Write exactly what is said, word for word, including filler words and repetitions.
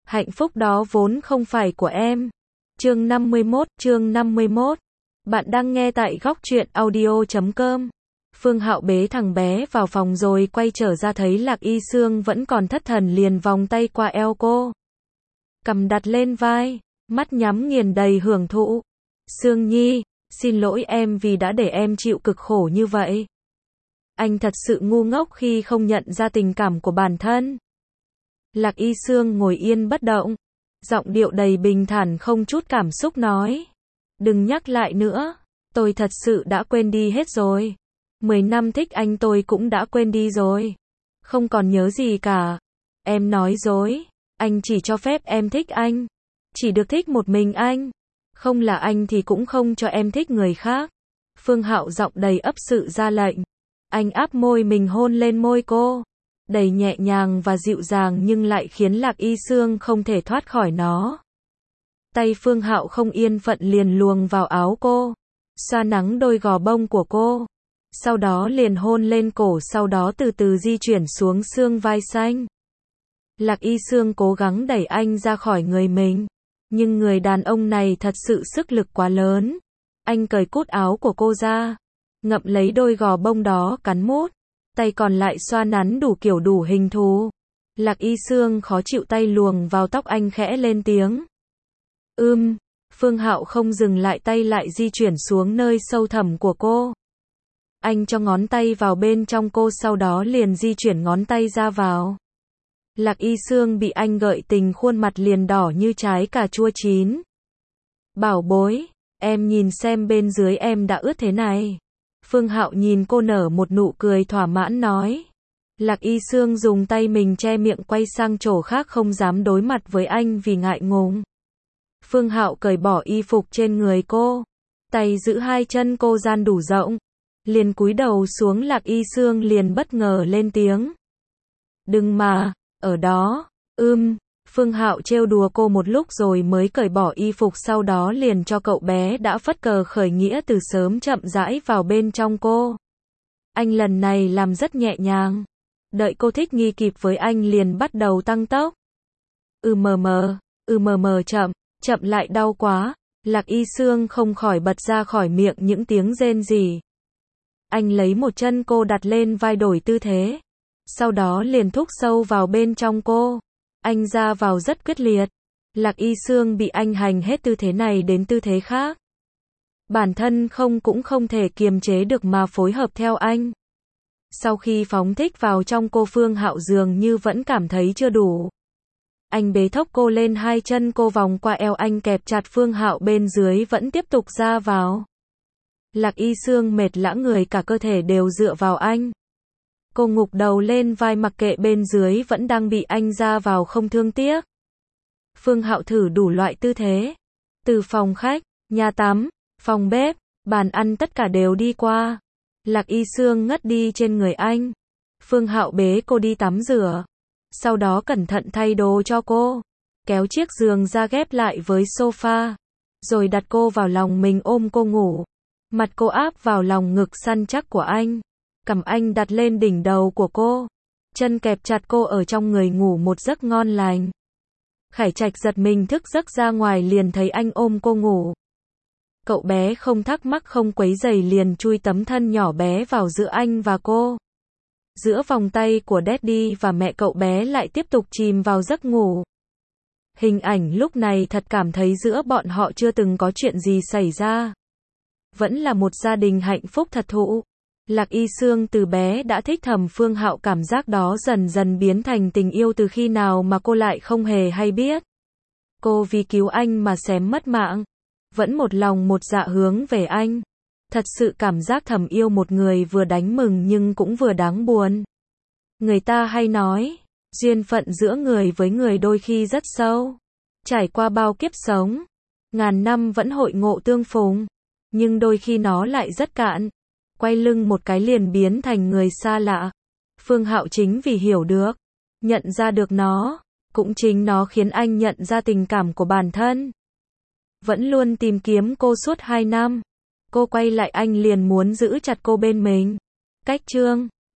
Hạnh phúc đó vốn không phải của em. Chương năm mươi mốt, chương năm mươi mốt. Bạn đang nghe tại góc truyện audio chấm com. Phương Hạo bế thằng bé vào phòng rồi quay trở ra thấy Lạc Y Sương vẫn còn thất thần liền vòng tay qua eo cô. Cầm đặt lên vai, mắt nhắm nghiền đầy hưởng thụ. Sương Nhi, xin lỗi em vì đã để em chịu cực khổ như vậy. Anh thật sự ngu ngốc khi không nhận ra tình cảm của bản thân. Lạc Y Sương ngồi yên bất động, giọng điệu đầy bình thản không chút cảm xúc nói. Đừng nhắc lại nữa, tôi thật sự đã quên đi hết rồi. Mười năm thích anh tôi cũng đã quên đi rồi. Không còn nhớ gì cả. Em nói dối, anh chỉ cho phép em thích anh. Chỉ được thích một mình anh. Không là anh thì cũng không cho em thích người khác. Phương Hạo giọng đầy ấp sự ra lệnh. Anh áp môi mình hôn lên môi cô. Đầy nhẹ nhàng và dịu dàng nhưng lại khiến Lạc Y Sương không thể thoát khỏi nó. Tay Phương Hạo không yên phận liền luồng vào áo cô, xoa nắng đôi gò bông của cô. Sau đó liền hôn lên cổ, sau đó từ từ di chuyển xuống xương vai xanh. Lạc Y Sương cố gắng đẩy anh ra khỏi người mình, nhưng người đàn ông này thật sự sức lực quá lớn. Anh cởi cúc áo của cô ra, ngậm lấy đôi gò bông đó cắn mút, tay còn lại xoa nắn đủ kiểu đủ hình thù. Lạc Y Sương khó chịu tay luồng vào tóc anh khẽ lên tiếng. Ưm, Phương Hạo không dừng lại, tay lại di chuyển xuống nơi sâu thẳm của cô. Anh cho ngón tay vào bên trong cô, sau đó liền di chuyển ngón tay ra vào. Lạc Y Sương bị anh gợi tình, khuôn mặt liền đỏ như trái cà chua chín. Bảo bối, em nhìn xem bên dưới em đã ướt thế này. Phương Hạo nhìn cô nở một nụ cười thỏa mãn nói. Lạc Y Sương dùng tay mình che miệng quay sang chỗ khác không dám đối mặt với anh vì ngại ngùng. Phương Hạo cởi bỏ y phục trên người cô, tay giữ hai chân cô gian đủ rộng, liền cúi đầu xuống. Lạc Y Sương liền bất ngờ lên tiếng. Đừng mà, ở đó, ưm, Phương Hạo trêu đùa cô một lúc rồi mới cởi bỏ y phục, sau đó liền cho cậu bé đã phất cờ khởi nghĩa từ sớm chậm rãi vào bên trong cô. Anh lần này làm rất nhẹ nhàng, đợi cô thích nghi kịp với anh liền bắt đầu tăng tốc. Ừ mờ mờ, ừ mờ mờ chậm, chậm lại đau quá. Lạc Y Sương không khỏi bật ra khỏi miệng những tiếng rên rỉ. Anh lấy một chân cô đặt lên vai đổi tư thế, sau đó liền thúc sâu vào bên trong cô. Anh ra vào rất quyết liệt. Lạc Y Sương bị anh hành hết tư thế này đến tư thế khác. Bản thân không cũng không thể kiềm chế được mà phối hợp theo anh. Sau khi phóng thích vào trong cô, Phương Hạo dường như vẫn cảm thấy chưa đủ. Anh bế thốc cô lên, hai chân cô vòng qua eo anh kẹp chặt Phương Hạo bên dưới vẫn tiếp tục ra vào. Lạc Y Sương mệt lã người, cả cơ thể đều dựa vào anh. Cô ngục đầu lên vai mặc kệ bên dưới vẫn đang bị anh ra vào không thương tiếc. Phương Hạo thử đủ loại tư thế. Từ phòng khách, nhà tắm, phòng bếp, bàn ăn tất cả đều đi qua. Lạc Y Sương ngất đi trên người anh. Phương Hạo bế cô đi tắm rửa. Sau đó cẩn thận thay đồ cho cô. Kéo chiếc giường ra ghép lại với sofa. Rồi đặt cô vào lòng mình ôm cô ngủ. Mặt cô áp vào lòng ngực săn chắc của anh. Cầm anh đặt lên đỉnh đầu của cô. Chân kẹp chặt cô ở trong người ngủ một giấc ngon lành. Khải Trạch giật mình thức giấc ra ngoài liền thấy anh ôm cô ngủ. Cậu bé không thắc mắc không quấy rầy liền chui tấm thân nhỏ bé vào giữa anh và cô. Giữa vòng tay của Daddy và mẹ, cậu bé lại tiếp tục chìm vào giấc ngủ. Hình ảnh lúc này thật cảm thấy giữa bọn họ chưa từng có chuyện gì xảy ra. Vẫn là một gia đình hạnh phúc thật thụ. Lạc Y Sương từ bé đã thích thầm Phương Hạo, cảm giác đó dần dần biến thành tình yêu từ khi nào mà cô lại không hề hay biết. Cô vì cứu anh mà xém mất mạng. Vẫn một lòng một dạ hướng về anh. Thật sự cảm giác thầm yêu một người vừa đáng mừng nhưng cũng vừa đáng buồn. Người ta hay nói, duyên phận giữa người với người đôi khi rất sâu. Trải qua bao kiếp sống, ngàn năm vẫn hội ngộ tương phùng. Nhưng đôi khi nó lại rất cạn. Quay lưng một cái liền biến thành người xa lạ. Phương Hạo chính vì hiểu được, nhận ra được nó, cũng chính nó khiến anh nhận ra tình cảm của bản thân. Vẫn luôn tìm kiếm cô suốt hai năm. Cô quay lại anh liền muốn giữ chặt cô bên mình. Cách chương